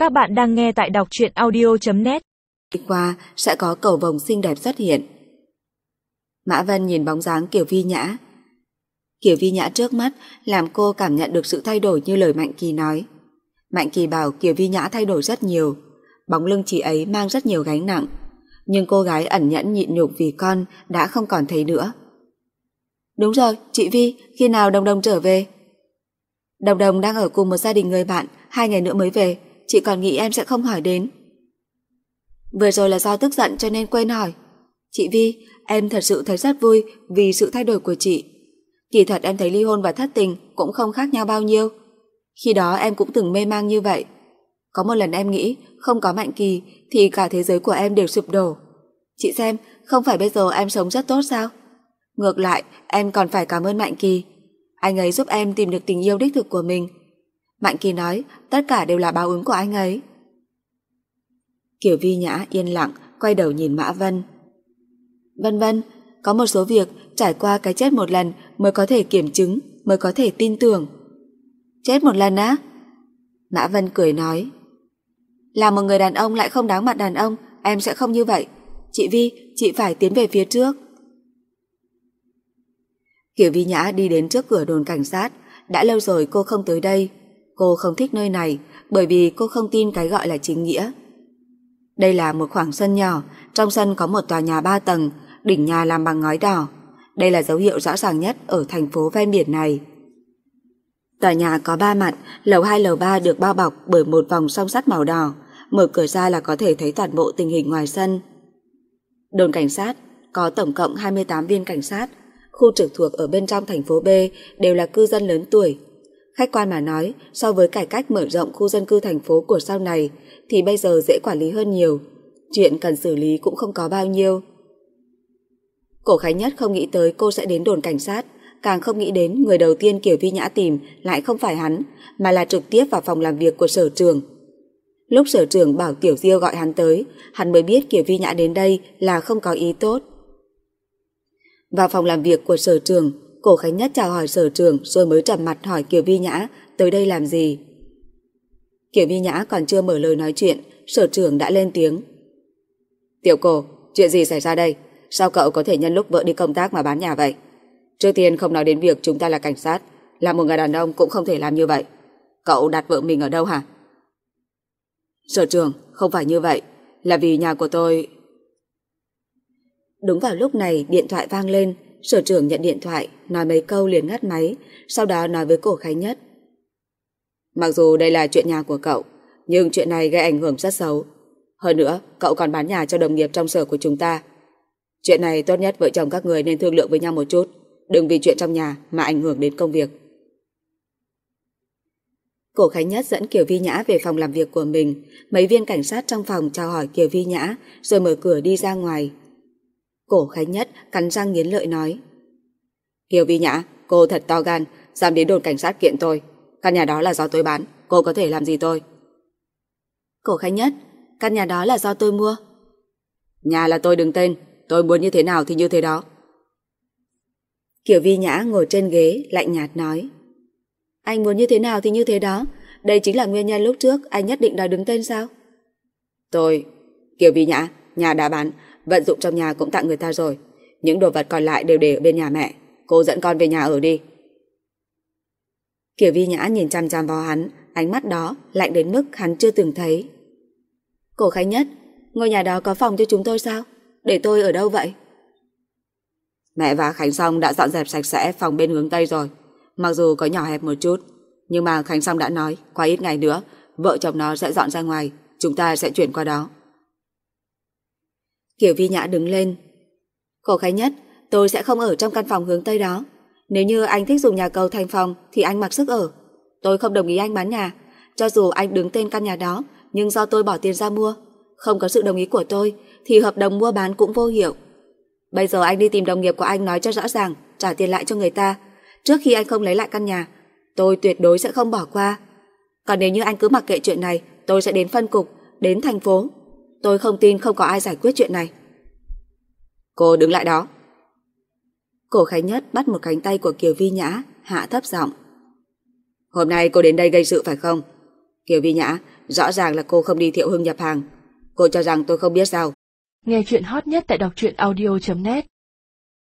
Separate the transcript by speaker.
Speaker 1: Các bạn đang nghe tại đọc truyện audio.net.
Speaker 2: Đi qua sẽ có cầu vồng xinh đẹp xuất hiện. Mã Vân nhìn bóng dáng Kiều Vi Nhã. Kiều Vi Nhã trước mắt làm cô cảm nhận được sự thay đổi như lời Mạnh Kỳ nói. Mạnh Kỳ bảo Kiều Vi Nhã thay đổi rất nhiều, bóng lưng chị ấy mang rất nhiều gánh nặng, nhưng cô gái ẩn nhẫn nhịn nhục vì con đã không còn thấy nữa. Đúng rồi, chị Vi, khi nào Đồng Đồng trở về? Đồng Đồng đang ở cùng một gia đình người bạn, 2 ngày nữa mới về, chị còn nghĩ em sẽ không hỏi đến. Vừa rồi là do tức giận cho nên quên hỏi. Chị Vi, em thật sự thấy rất vui vì sự thay đổi của chị. Kỳ thật em thấy ly hôn và thất tình cũng không khác nhau bao nhiêu. Khi đó em cũng từng mê mang như vậy. Có một lần em nghĩ không có Mạnh Kỳ thì cả thế giới của em đều sụp đổ. Chị xem, không phải bây giờ em sống rất tốt sao? Ngược lại, em còn phải cảm ơn Mạnh Kỳ. Anh ấy giúp em tìm được tình yêu đích thực của mình. Mạnh Kỳ nói tất cả đều là báo ứng của anh ấy. Kiều Vi Nhã yên lặng quay đầu nhìn Mã Vân. Vân Vân, có một số việc trải qua cái chết một lần mới có thể kiểm chứng, mới có thể tin tưởng. Chết một lần á? Mã Vân cười nói. Là một người đàn ông lại không đáng mặt đàn ông, em sẽ không như vậy. Chị Vi, chị phải tiến về phía trước. Kiều Vi Nhã đi đến trước cửa đồn cảnh sát. Đã lâu rồi cô không tới đây. Cô không thích nơi này bởi vì cô không tin cái gọi là chính nghĩa. Đây là một khoảng sân nhỏ, trong sân có một tòa nhà 3 tầng, đỉnh nhà làm bằng ngói đỏ. Đây là dấu hiệu rõ ràng nhất ở thành phố ven biển này. Tòa nhà có 3 mặt, lầu 2 lầu 3 được bao bọc bởi một vòng song sắt màu đỏ, mở cửa ra là có thể thấy toàn bộ tình hình ngoài sân. Đồn cảnh sát có tổng cộng 28 viên cảnh sát, khu trực thuộc ở bên trong thành phố B đều là cư dân lớn tuổi. Khách quan mà nói, so với cải cách mở rộng khu dân cư thành phố của sau này thì bây giờ dễ quản lý hơn nhiều, chuyện cần xử lý cũng không có bao nhiêu. Cổ Khánh Nhất không nghĩ tới cô sẽ đến đồn cảnh sát, càng không nghĩ đến người đầu tiên Kiều Vi Nhã tìm lại không phải hắn, mà là trực tiếp vào phòng làm việc của sở trưởng. Lúc sở trưởng bảo Tiểu Diêu gọi hắn tới, hắn mới biết Kiều Vi Nhã đến đây là không có ý tốt. Vào phòng làm việc của sở trưởng, Cổ Khánh Nhất chào hỏi sở trưởng rồi mới trầm mặt hỏi Kiều Vi Nhã tới đây làm gì. Kiều Vi Nhã còn chưa mở lời nói chuyện, sở trưởng đã lên tiếng. Tiểu Cổ, chuyện gì xảy ra đây? Sao cậu có thể nhân lúc vợ đi công tác mà bán nhà vậy? Trước tiên không nói đến việc chúng ta là cảnh sát, là một người đàn ông cũng không thể làm như vậy. Cậu đặt vợ mình ở đâu hả? Sở trưởng, không phải như vậy, là vì nhà của tôi... Đúng vào lúc này điện thoại vang lên, sở trưởng nhận điện thoại, nói mấy câu liền ngắt máy, sau đó nói với Cổ Khánh Nhất. Mặc dù đây là chuyện nhà của cậu, nhưng chuyện này gây ảnh hưởng rất xấu. Hơn nữa, cậu còn bán nhà cho đồng nghiệp trong sở của chúng ta. Chuyện này tốt nhất vợ chồng các người nên thương lượng với nhau một chút, đừng vì chuyện trong nhà mà ảnh hưởng đến công việc. Cổ Khánh Nhất dẫn Kiều Vi Nhã về phòng làm việc của mình, mấy viên cảnh sát trong phòng chào hỏi Kiều Vi Nhã rồi mở cửa đi ra ngoài. Cổ Khánh Nhất cắn răng nghiến lợi nói. Kiều Vi Nhã, cô thật to gan, dám đến đồn cảnh sát kiện tôi. Căn nhà đó là do tôi bán, cô có thể làm gì tôi? Cổ Khánh Nhất, căn nhà đó là do tôi mua. Nhà là tôi đứng tên, tôi muốn như thế nào thì như thế đó. Kiều Vi Nhã ngồi trên ghế lạnh nhạt nói. Anh muốn như thế nào thì như thế đó, đây chính là nguyên nhân lúc trước anh nhất định đòi đứng tên sao? Kiều Vi Nhã, nhà đã bán, vận dụng trong nhà cũng tặng người ta rồi, những đồ vật còn lại đều để ở bên nhà mẹ, cô dẫn con về nhà ở đi. Kiều Vi Nhã nhìn chằm chằm vào hắn, ánh mắt đó lạnh đến mức hắn chưa từng thấy. Cổ Khánh Nhất, ngôi nhà đó có phòng cho chúng tôi sao? Để tôi ở đâu vậy? Mẹ và Khánh Song đã dọn dẹp sạch sẽ phòng bên hướng Tây rồi. Mặc dù có nhỏ hẹp một chút, nhưng mà Khánh Song đã nói qua ít ngày nữa vợ chồng nó sẽ dọn ra ngoài, chúng ta sẽ chuyển qua đó. Kiều Vi Nhã đứng lên. Cổ Khánh Nhất, tôi sẽ không ở trong căn phòng hướng Tây đó. Nếu như anh thích dùng nhà cầu thành phòng thì anh mặc sức ở. Tôi không đồng ý anh bán nhà. Cho dù anh đứng tên căn nhà đó, nhưng do tôi bỏ tiền ra mua, không có sự đồng ý của tôi thì hợp đồng mua bán cũng vô hiệu. Bây giờ anh đi tìm đồng nghiệp của anh nói cho rõ ràng, trả tiền lại cho người ta. Trước khi anh không lấy lại căn nhà, tôi tuyệt đối sẽ không bỏ qua. Còn nếu như anh cứ mặc kệ chuyện này, tôi sẽ đến phân cục, đến thành phố. Tôi không tin không có ai giải quyết chuyện này. Cô đứng lại đó. Cổ Khánh Nhất bắt một cánh tay của Kiều Vi Nhã, hạ thấp giọng. Hôm nay cô đến đây gây sự phải không? Kiều Vi Nhã, Rõ ràng là cô không đi Thiệu Hưng nhập hàng. Cô cho rằng tôi không biết sao?
Speaker 1: Nghe chuyện hot nhất tại đọc truyện audio.net